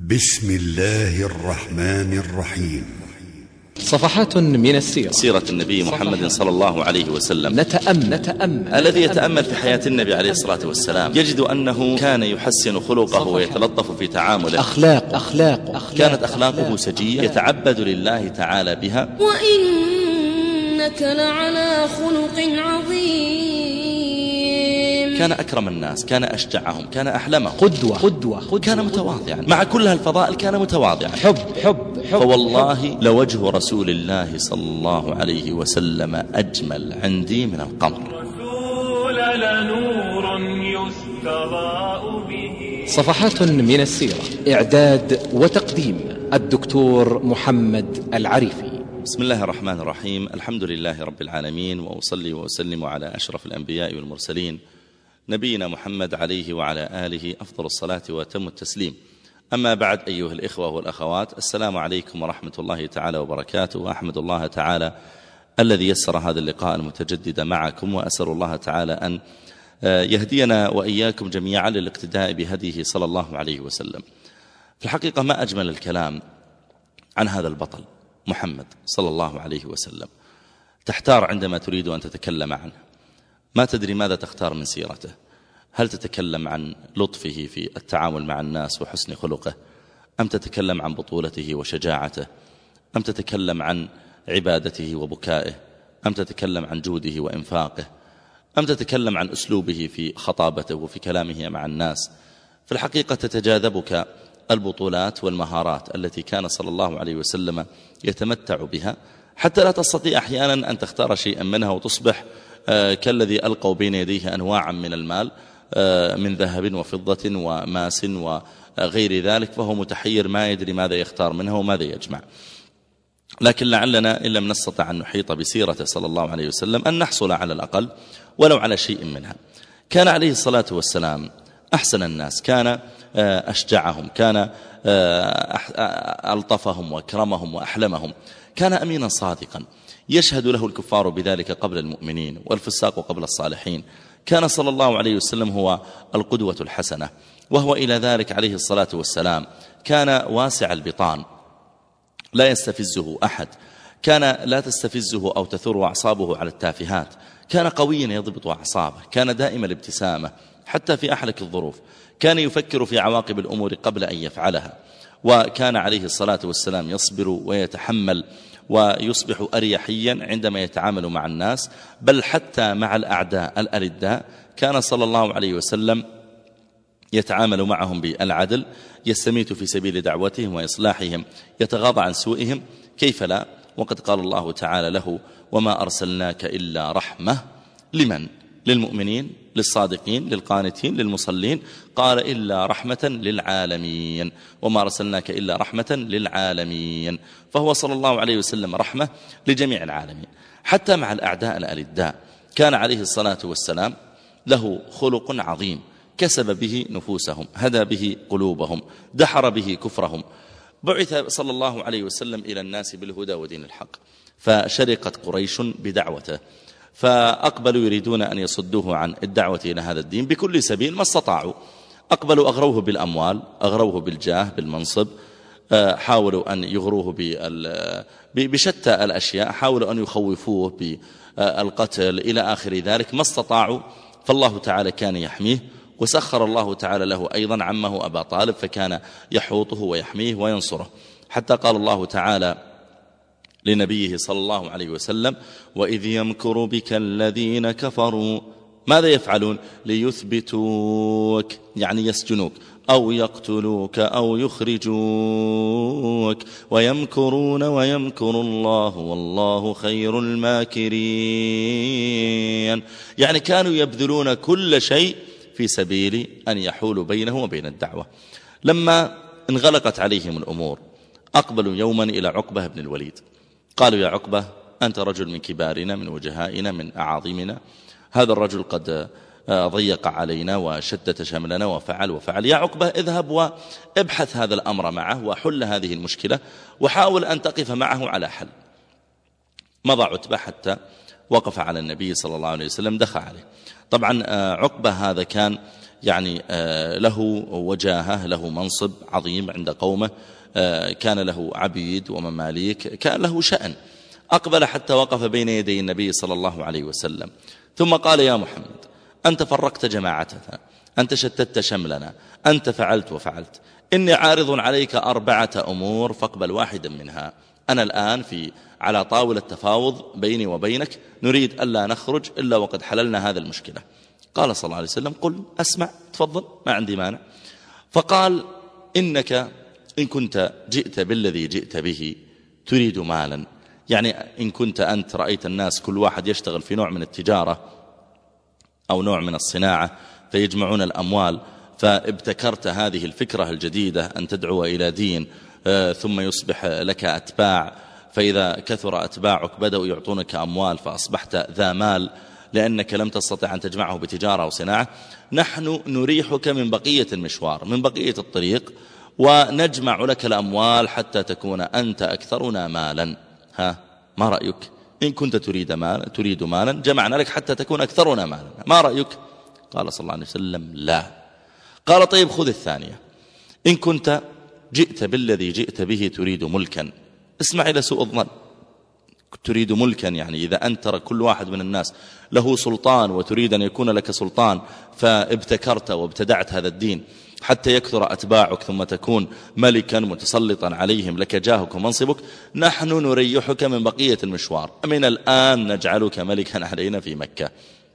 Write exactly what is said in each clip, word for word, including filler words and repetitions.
بسم الله الرحمن الرحيم. صفحات من السيرة. سيرة النبي محمد صلى الله عليه وسلم. نتأمل, نتأمل الذي يتأمل في حياة النبي عليه الصلاة والسلام يجد أنه كان يحسن خلقه ويتلطف في تعامله. أخلاق أخلاق, أخلاق كانت أخلاقه سجية يتعبد لله تعالى بها. وإنك لعلى خلق عظيم. كان أكرم الناس، كان أشجعهم، كان أحلمهم، قدوة قدوة, قدوة كان متواضعا. مع كل هالفضائل كان متواضعا. حب حب, حب فوالله لوجه رسول الله صلى الله عليه وسلم أجمل عندي من القمر. رسول لنور يستضاء به. صفحات من السيرة. إعداد وتقديم الدكتور محمد العريفي. بسم الله الرحمن الرحيم. الحمد لله رب العالمين، وأصلي وأسلم على أشرف الأنبياء والمرسلين نبينا محمد عليه وعلى آله أفضل الصلاة وأتم التسليم. أما بعد، أيها الإخوة والأخوات، السلام عليكم ورحمة الله تعالى وبركاته. وأحمد الله تعالى الذي يسر هذا اللقاء المتجدد معكم، وأسأل الله تعالى أن يهدينا وإياكم جميعا للاقتداء بهديه صلى الله عليه وسلم. في الحقيقة ما أجمل الكلام عن هذا البطل محمد صلى الله عليه وسلم. تحتار عندما تريد أن تتكلم عنه، ما تدري ماذا تختار من سيرته. هل تتكلم عن لطفه في التعامل مع الناس وحسن خلقه، أم تتكلم عن بطولته وشجاعته، أم تتكلم عن عبادته وبكائه، أم تتكلم عن جوده وإنفاقه، أم تتكلم عن أسلوبه في خطابته وفي كلامه مع الناس. في الحقيقة تتجاذبك البطولات والمهارات التي كان صلى الله عليه وسلم يتمتع بها، حتى لا تستطيع أحيانا أن تختار شيئا منها وتصبح كالذي ألقوا بين يديه أنواعا من المال من ذهب وفضة وماس وغير ذلك، فهو متحير ما يدري ماذا يختار منها وماذا يجمع. لكن لعلنا إن لم نستطع أن نحيط بسيرته صلى الله عليه وسلم أن نحصل على الأقل ولو على شيء منها. كان عليه الصلاة والسلام أحسن الناس، كان أشجعهم، كان ألطفهم وأكرمهم وأحلمهم، كان أمينا صادقا يشهد له الكفار بذلك قبل المؤمنين والفساق قبل الصالحين. كان صلى الله عليه وسلم هو القدوة الحسنة، وهو إلى ذلك عليه الصلاة والسلام كان واسع البطان لا يستفزه أحد، كان لا تستفزه أو تثور أعصابه على التافهات، كان قويا يضبط أعصابه، كان دائم الابتسامة حتى في أحلك الظروف، كان يفكر في عواقب الأمور قبل أن يفعلها، وكان عليه الصلاة والسلام يصبر ويتحمل ويصبح أريحيا عندما يتعامل مع الناس، بل حتى مع الأعداء الألداء كان صلى الله عليه وسلم يتعامل معهم بالعدل، يستميت في سبيل دعوتهم وإصلاحهم، يتغاضى عن سوءهم، كيف لا؟ وقد قال الله تعالى له: وما أرسلناك إلا رحمة لمن؟ للمؤمنين، للصادقين، للقانتين، للمصلين. قال: إلا رحمة للعالمين، وما أرسلناك إلا رحمة للعالمين. فهو صلى الله عليه وسلم رحمة لجميع العالمين، حتى مع الأعداء الألداء. كان عليه الصلاة والسلام له خلق عظيم، كسب به نفوسهم، هدى به قلوبهم، دحر به كفرهم. بعث صلى الله عليه وسلم إلى الناس بالهدى ودين الحق، فشرقت قريش بدعوته، فأقبلوا يريدون أن يصدوه عن الدعوة إلى هذا الدين بكل سبيل ما استطاعوا. أقبلوا أغروه بالأموال، أغروه بالجاه، بالمنصب، حاولوا أن يغروه بشتى الأشياء، حاولوا أن يخوفوه بالقتل إلى آخر ذلك، ما استطاعوا. فالله تعالى كان يحميه، وسخر الله تعالى له أيضا عمه أبا طالب، فكان يحوطه ويحميه وينصره، حتى قال الله تعالى لنبيه صلى الله عليه وسلم: وإذ يمكر بك الذين كفروا ماذا يفعلون؟ ليثبتوك، يعني يسجنوك، أو يقتلوك أو يخرجوك، ويمكرون ويمكر الله والله خير الماكرين. يعني كانوا يبذلون كل شيء في سبيل أن يحولوا بينه وبين الدعوة. لما انغلقت عليهم الأمور أقبلوا يوما إلى عقبة بن الوليد، قالوا: يا عقبة، أنت رجل من كبارنا، من وجهائنا، من أعاظمنا، هذا الرجل قد ضيق علينا وشتت شملنا وفعل وفعل. يا عقبة، اذهب وابحث هذا الأمر معه وحل هذه المشكلة، وحاول أن تقف معه على حل. مضى عتبة حتى وقف على النبي صلى الله عليه وسلم، دخل عليه. طبعا عقبة هذا كان يعني له وجاهة، له منصب عظيم عند قومه، كان له عبيد ومماليك، كان له شأن. أقبل حتى وقف بين يدي النبي صلى الله عليه وسلم، ثم قال: يا محمد، أنت فرقت جماعتنا، أنت شتت شملنا، أنت فعلت وفعلت، إني عارض عليك أربعة أمور فاقبل واحدا منها. أنا الآن في على طاولة تفاوض بيني وبينك، نريد ألا نخرج إلا وقد حللنا هذا المشكلة. قال صلى الله عليه وسلم: قل أسمع، تفضل، ما عندي مانع. فقال: إنك إن كنت جئت بالذي جئت به تريد مالا، يعني إن كنت أنت رأيت الناس كل واحد يشتغل في نوع من التجارة أو نوع من الصناعة فيجمعون الأموال، فابتكرت هذه الفكرة الجديدة أن تدعو إلى دين ثم يصبح لك أتباع، فإذا كثر أتباعك بدأوا يعطونك أموال فأصبحت ذا مال لأنك لم تستطع أن تجمعه بتجارة وصناعة، نحن نريحك من بقية المشوار، من بقية الطريق، ونجمع لك الأموال حتى تكون أنت أكثرنا مالا. ها، ما رأيك؟ إن كنت تريد مالا تريد مالا جمعنا لك حتى تكون أكثرنا مالا، ما رأيك؟ قال صلى الله عليه وسلم: لا. قال: طيب خذ الثانية، إن كنت جئت بالذي جئت به تريد ملكا، اسمع إلى سوء الظن، تريد ملكا يعني إذا أنت ترى كل واحد من الناس له سلطان وتريد أن يكون لك سلطان، فابتكرت وابتدعت هذا الدين حتى يكثر أتباعك ثم تكون ملكا متسلطا عليهم، لك جاهك ومنصبك، نحن نريحك من بقية المشوار، من الآن نجعلك ملكا علينا في مكة،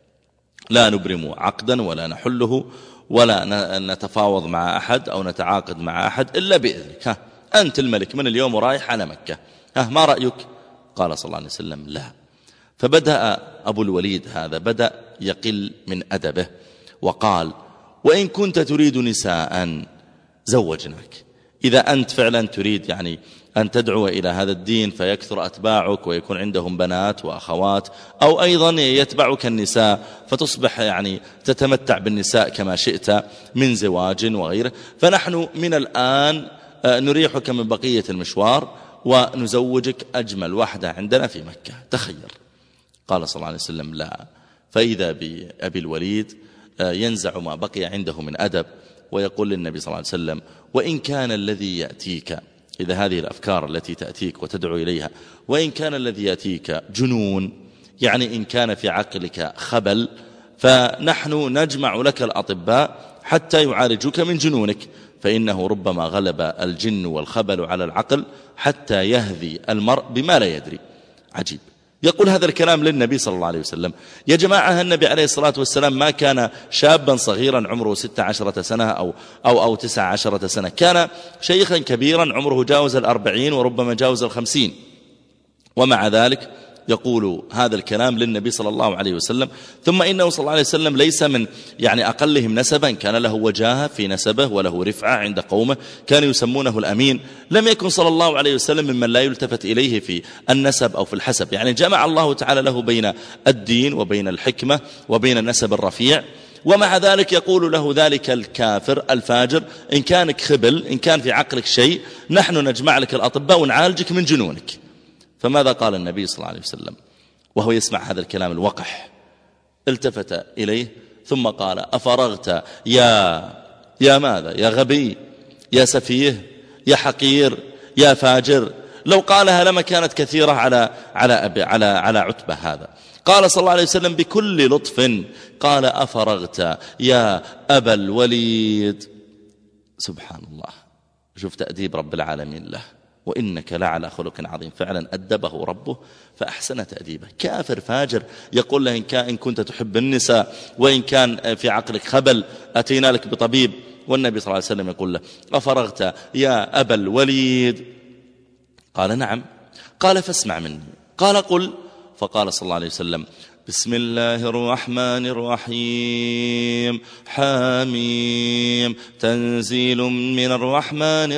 لا نبرم عقدا ولا نحله ولا نتفاوض مع أحد أو نتعاقد مع أحد إلا بإذنك، ها أنت الملك من اليوم ورايح على مكة، ها ما رأيك؟ قال صلى الله عليه وسلم: لا. فبدأ أبو الوليد هذا بدأ يقل من أدبه وقال: وإن كنت تريد نساء زوجناك، إذا أنت فعلا تريد يعني أن تدعو إلى هذا الدين فيكثر أتباعك ويكون عندهم بنات وأخوات، أو أيضا يتبعك النساء فتصبح يعني تتمتع بالنساء كما شئت من زواج وغيره، فنحن من الآن نريحك من بقية المشوار ونزوجك أجمل واحدة عندنا في مكة، تخير. قال صلى الله عليه وسلم: لا. فإذا بأبي الوليد ينزع ما بقي عنده من أدب ويقول للنبي صلى الله عليه وسلم: وإن كان الذي يأتيك، إذا هذه الأفكار التي تأتيك وتدعو إليها، وإن كان الذي يأتيك جنون، يعني إن كان في عقلك خبل، فنحن نجمع لك الأطباء حتى يعالجوك من جنونك، فإنه ربما غلب الجن والخبل على العقل حتى يهذي المرء بما لا يدري. عجيب، يقول هذا الكلام للنبي صلى الله عليه وسلم. يا جماعة، النبي عليه الصلاة والسلام ما كان شابا صغيرا عمره ستة عشرة سنة أو, أو, أو تسع عشرة سنة، كان شيخا كبيرا عمره جاوز الأربعين وربما جاوز الخمسين، ومع ذلك يقول هذا الكلام للنبي صلى الله عليه وسلم. ثم إنه صلى الله عليه وسلم ليس من يعني أقلهم نسبا، كان له وجاهة في نسبه وله رفعة عند قومه، كانوا يسمونه الأمين. لم يكن صلى الله عليه وسلم ممن لا يلتفت إليه في النسب أو في الحسب، يعني جمع الله تعالى له بين الدين وبين الحكمة وبين النسب الرفيع. ومع ذلك يقول له ذلك الكافر الفاجر: إن كانك خبل، إن كان في عقلك شيء، نحن نجمع لك الأطباء ونعالجك من جنونك. فماذا قال النبي صلى الله عليه وسلم وهو يسمع هذا الكلام الوقح؟ التفت إليه ثم قال: أفرغت يا يا ماذا؟ يا غبي، يا سفيه، يا حقير، يا فاجر. لو قالها لما كانت كثيرة على على أبي على على عتبة هذا. قال صلى الله عليه وسلم بكل لطف، قال: أفرغت يا أبا الوليد. سبحان الله، شوف تأديب رب العالمين له. وإنك لعلى خلق عظيم، فعلا أدبه ربه فأحسن تأديبه. كافر فاجر يقول له: إن كان إن كنت تحب النساء وإن كان في عقلك خبل أتينا لك بطبيب. والنبي صلى الله عليه وسلم يقول له: أفرغت يا أبا الوليد؟ قال: نعم. قال: فاسمع مني. قال: قل. فقال صلى الله عليه وسلم: بسم الله الرحمن الرحيم، حاميم، تنزيل من الرحمن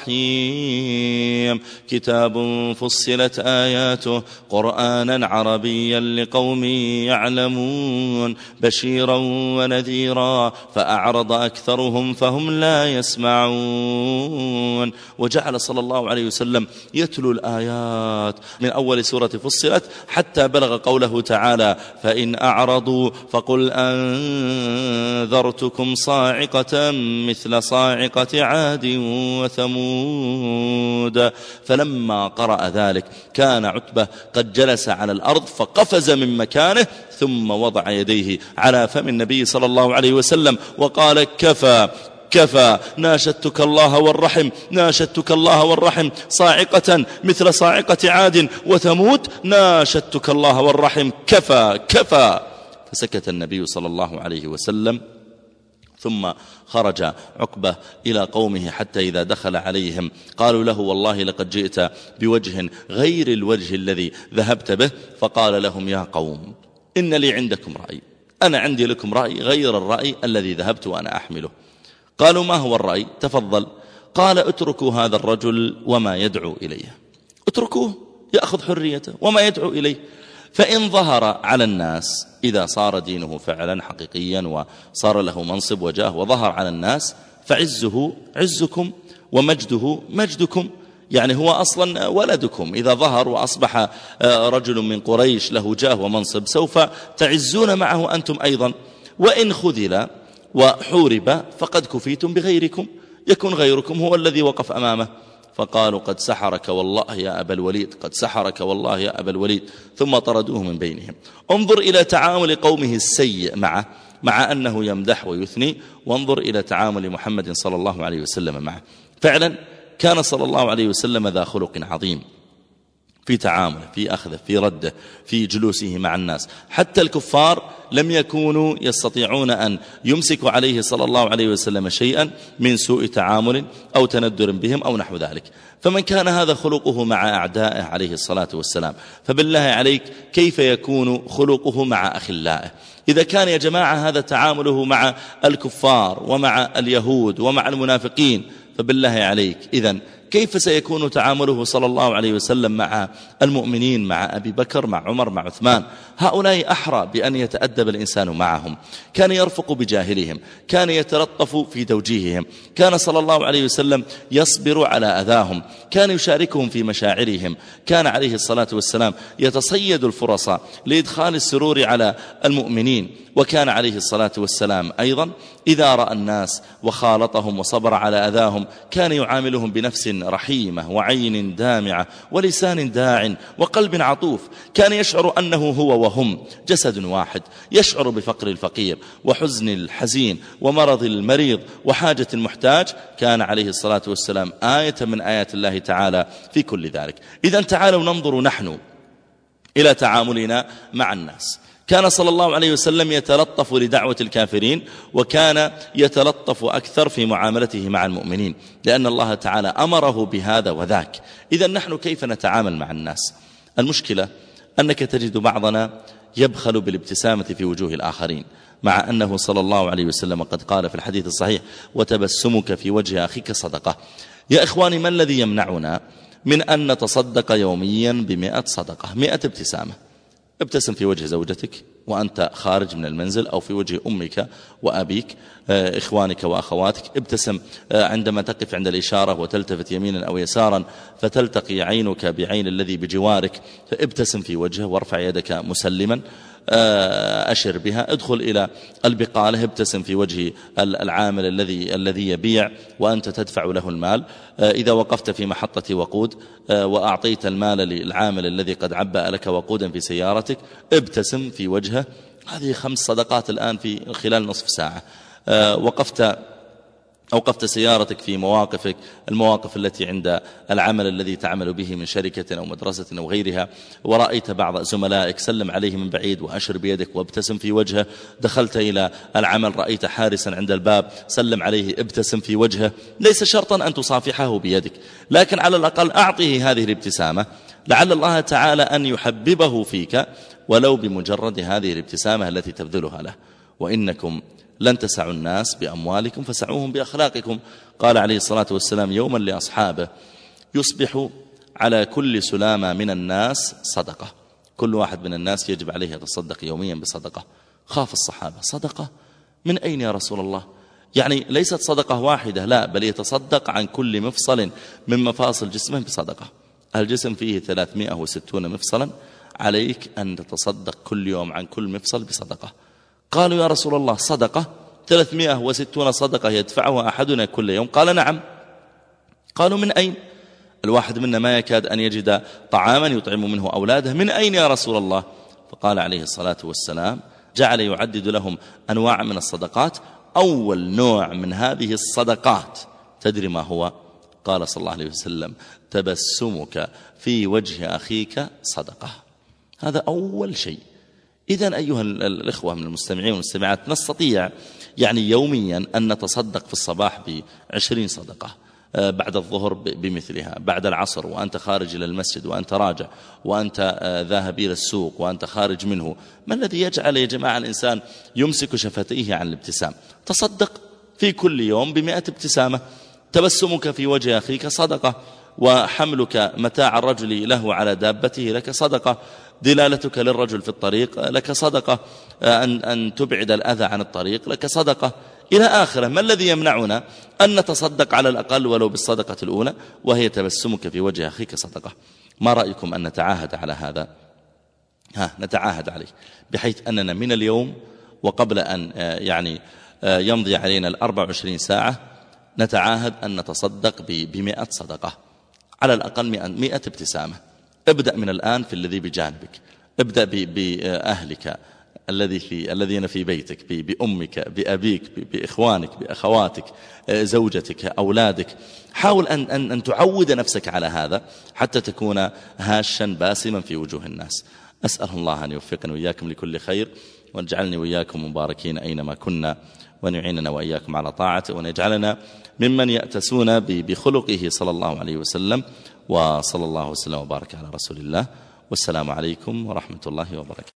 الرحيم، كتاب فصلت آياته قرآنا عربيا لقوم يعلمون، بشيرا ونذيرا، فأعرض أكثرهم فهم لا يسمعون. هدوا، وجعل صلى الله عليه وسلم يتلو الآيات من أول سورة فصلت حتى بلغ قوله تعالى: فإن أعرضوا فقل أنذرتكم صاعقة مثل صاعقة عاد وثمود. فلما قرأ ذلك كان عتبة قد جلس على الأرض فقفز من مكانه ثم وضع يديه على فم النبي صلى الله عليه وسلم وقال: كفى كفى، ناشدتك الله والرحم، ناشدتك الله والرحم، صاعقة مثل صاعقة عاد وثمود، ناشدتك الله والرحم، كفى كفى. فسكت النبي صلى الله عليه وسلم، ثم خرج عقبة إلى قومه حتى إذا دخل عليهم قالوا له: والله لقد جئت بوجه غير الوجه الذي ذهبت به. فقال لهم: يا قوم، إن لي عندكم رأي، أنا عندي لكم رأي غير الرأي الذي ذهبت وأنا أحمله. قالوا: ما هو الرأي؟ تفضل. قال: اتركوا هذا الرجل وما يدعو إليه، اتركوه يأخذ حريته وما يدعو إليه، فإن ظهر على الناس، إذا صار دينه فعلا حقيقيا وصار له منصب وجاه وظهر على الناس، فعزه عزكم ومجده مجدكم، يعني هو أصلا ولدكم. إذا ظهر وأصبح رجل من قريش له جاه ومنصب سوف تعزون معه أنتم أيضا. وإن خذل وحورب فقد كفيتم بغيركم، يكون غيركم هو الذي وقف أمامه. فقالوا: قد سحرك والله يا أبا الوليد، قد سحرك والله يا أبا الوليد، ثم طردوه من بينهم. انظر إلى تعامل قومه السيء معه، مع أنه يمدح ويثني، وانظر إلى تعامل محمد صلى الله عليه وسلم معه. فعلا كان صلى الله عليه وسلم ذا خلق عظيم في تعامله، في أخذه، في رده، في جلوسه مع الناس. حتى الكفار لم يكونوا يستطيعون أن يمسكوا عليه صلى الله عليه وسلم شيئا من سوء تعامل أو تندر بهم أو نحو ذلك. فمن كان هذا خلقه مع أعدائه عليه الصلاة والسلام، فبالله عليك كيف يكون خلقه مع أخلائه؟ إذا كان يا جماعة هذا تعامله مع الكفار ومع اليهود ومع المنافقين، فبالله عليك إذن كيف سيكون تعامله صلى الله عليه وسلم مع المؤمنين، مع أبي بكر، مع عمر، مع عثمان؟ هؤلاء أحرى بأن يتأدب الإنسان معهم. كان يرفق بجاهلهم، كان يتلطف في توجيههم، كان صلى الله عليه وسلم يصبر على أذاهم، كان يشاركهم في مشاعرهم، كان عليه الصلاة والسلام يتصيد الفرص لإدخال السرور على المؤمنين. وكان عليه الصلاة والسلام أيضا إذا رأى الناس وخالطهم وصبر على أذاهم كان يعاملهم بنفس رحيمة وعين دامعة ولسان داع وقلب عطوف. كان يشعر أنه هو وهم جسد واحد، يشعر بفقر الفقير وحزن الحزين ومرض المريض وحاجة المحتاج. كان عليه الصلاة والسلام آية من آيات الله تعالى في كل ذلك. إذن تعالوا ننظر نحن إلى تعاملنا مع الناس. كان صلى الله عليه وسلم يتلطف لدعوة الكافرين، وكان يتلطف أكثر في معاملته مع المؤمنين، لأن الله تعالى أمره بهذا وذاك. إذن نحن كيف نتعامل مع الناس؟ المشكلة أنك تجد بعضنا يبخل بالابتسامة في وجوه الآخرين، مع أنه صلى الله عليه وسلم قد قال في الحديث الصحيح: وتبسمك في وجه أخيك صدقة. يا إخواني، ما الذي يمنعنا من أن نتصدق يوميا بمئة صدقة؟ مئة ابتسامة. ابتسم في وجه زوجتك وأنت خارج من المنزل، أو في وجه أمك وأبيك، إخوانك وأخواتك. ابتسم عندما تقف عند الإشارة وتلتفت يمينا أو يسارا فتلتقي عينك بعين الذي بجوارك، فابتسم في وجهه وارفع يدك مسلما، أشر بها. ادخل إلى البقالة، ابتسم في وجه العامل الذي الذي يبيع وأنت تدفع له المال. إذا وقفت في محطة وقود وأعطيت المال للعامل الذي قد عبأ لك وقودا في سيارتك، ابتسم في وجهه. هذه خمس صدقات الآن في خلال نصف ساعة. وقفت أوقفت سيارتك في مواقفك، المواقف التي عند العمل الذي تعمل به من شركة أو مدرسة أو غيرها، ورأيت بعض زملائك، سلم عليه من بعيد وأشر بيدك وابتسم في وجهه. دخلت إلى العمل رأيت حارسا عند الباب، سلم عليه، ابتسم في وجهه. ليس شرطا أن تصافحه بيدك، لكن على الأقل أعطيه هذه الابتسامة، لعل الله تعالى أن يحببه فيك ولو بمجرد هذه الابتسامة التي تبذلها له. وإنكم لن تسعوا الناس بأموالكم فسعوهم بأخلاقكم. قال عليه الصلاة والسلام يوما لأصحابه: يصبح على كل سلامة من الناس صدقة. كل واحد من الناس يجب عليه يتصدق يوميا بصدقة. خاف الصحابة: صدقة من أين يا رسول الله؟ يعني ليست صدقة واحدة، لا، بل يتصدق عن كل مفصل من مفاصل جسمه بصدقة. الجسم فيه ثلاثمائة وستون مفصلا، عليك أن تتصدق كل يوم عن كل مفصل بصدقة. قالوا يا رسول الله صدقة؟ ثلاثمائة وستون صدقة يدفعها أحدنا كل يوم؟ قال نعم. قالوا من أين؟ الواحد منا ما يكاد أن يجد طعاما يطعم منه أولاده، من أين يا رسول الله؟ فقال عليه الصلاة والسلام، جعل يعدد لهم أنواع من الصدقات. أول نوع من هذه الصدقات تدري ما هو؟ قال صلى الله عليه وسلم: تبسمك في وجه أخيك صدقة. هذا أول شيء. إذن أيها الإخوة من المستمعين والمستمعات، نستطيع يعني يوميا أن نتصدق في الصباح بعشرين صدقة، بعد الظهر بمثلها، بعد العصر وأنت خارج إلى المسجد وأنت راجع وأنت ذاهب إلى السوق وأنت خارج منه. ما الذي يجعل يا جماعة الإنسان يمسك شفتيه عن الابتسام؟ تصدق في كل يوم بمئة ابتسامة. تبسمك في وجه أخيك صدقة، وحملك متاع الرجل له على دابته لك صدقة، دلالتك للرجل في الطريق لك صدقة، أن, أن تبعد الأذى عن الطريق لك صدقة، إلى آخره. ما الذي يمنعنا أن نتصدق على الأقل ولو بالصدقة الأولى، وهي تبسمك في وجه أخيك صدقة؟ ما رأيكم أن نتعاهد على هذا؟ ها نتعاهد عليه، بحيث أننا من اليوم وقبل أن يعني يمضي علينا الأربع وعشرين ساعة نتعاهد أن نتصدق بمئة صدقة، على الأقل مئة ابتسامة. ابدأ من الآن في الذي بجانبك، ابدأ بأهلك الذي في الذين في بيتك، بأمك، بأبيك، بإخوانك، بأخواتك، زوجتك، أولادك. حاول أن, أن, أن تعود نفسك على هذا حتى تكون هاشا باسما في وجوه الناس. أسأل الله أن يوفقنا وإياكم لكل خير، وأن يجعلني وإياكم مباركين أينما كنا، وأن يعيننا وإياكم على طاعته، وأن يجعلنا ممن يأتسون بخلقه صلى الله عليه وسلم. وصلى الله وسلم وبارك على رسول الله، والسلام عليكم ورحمة الله وبركاته.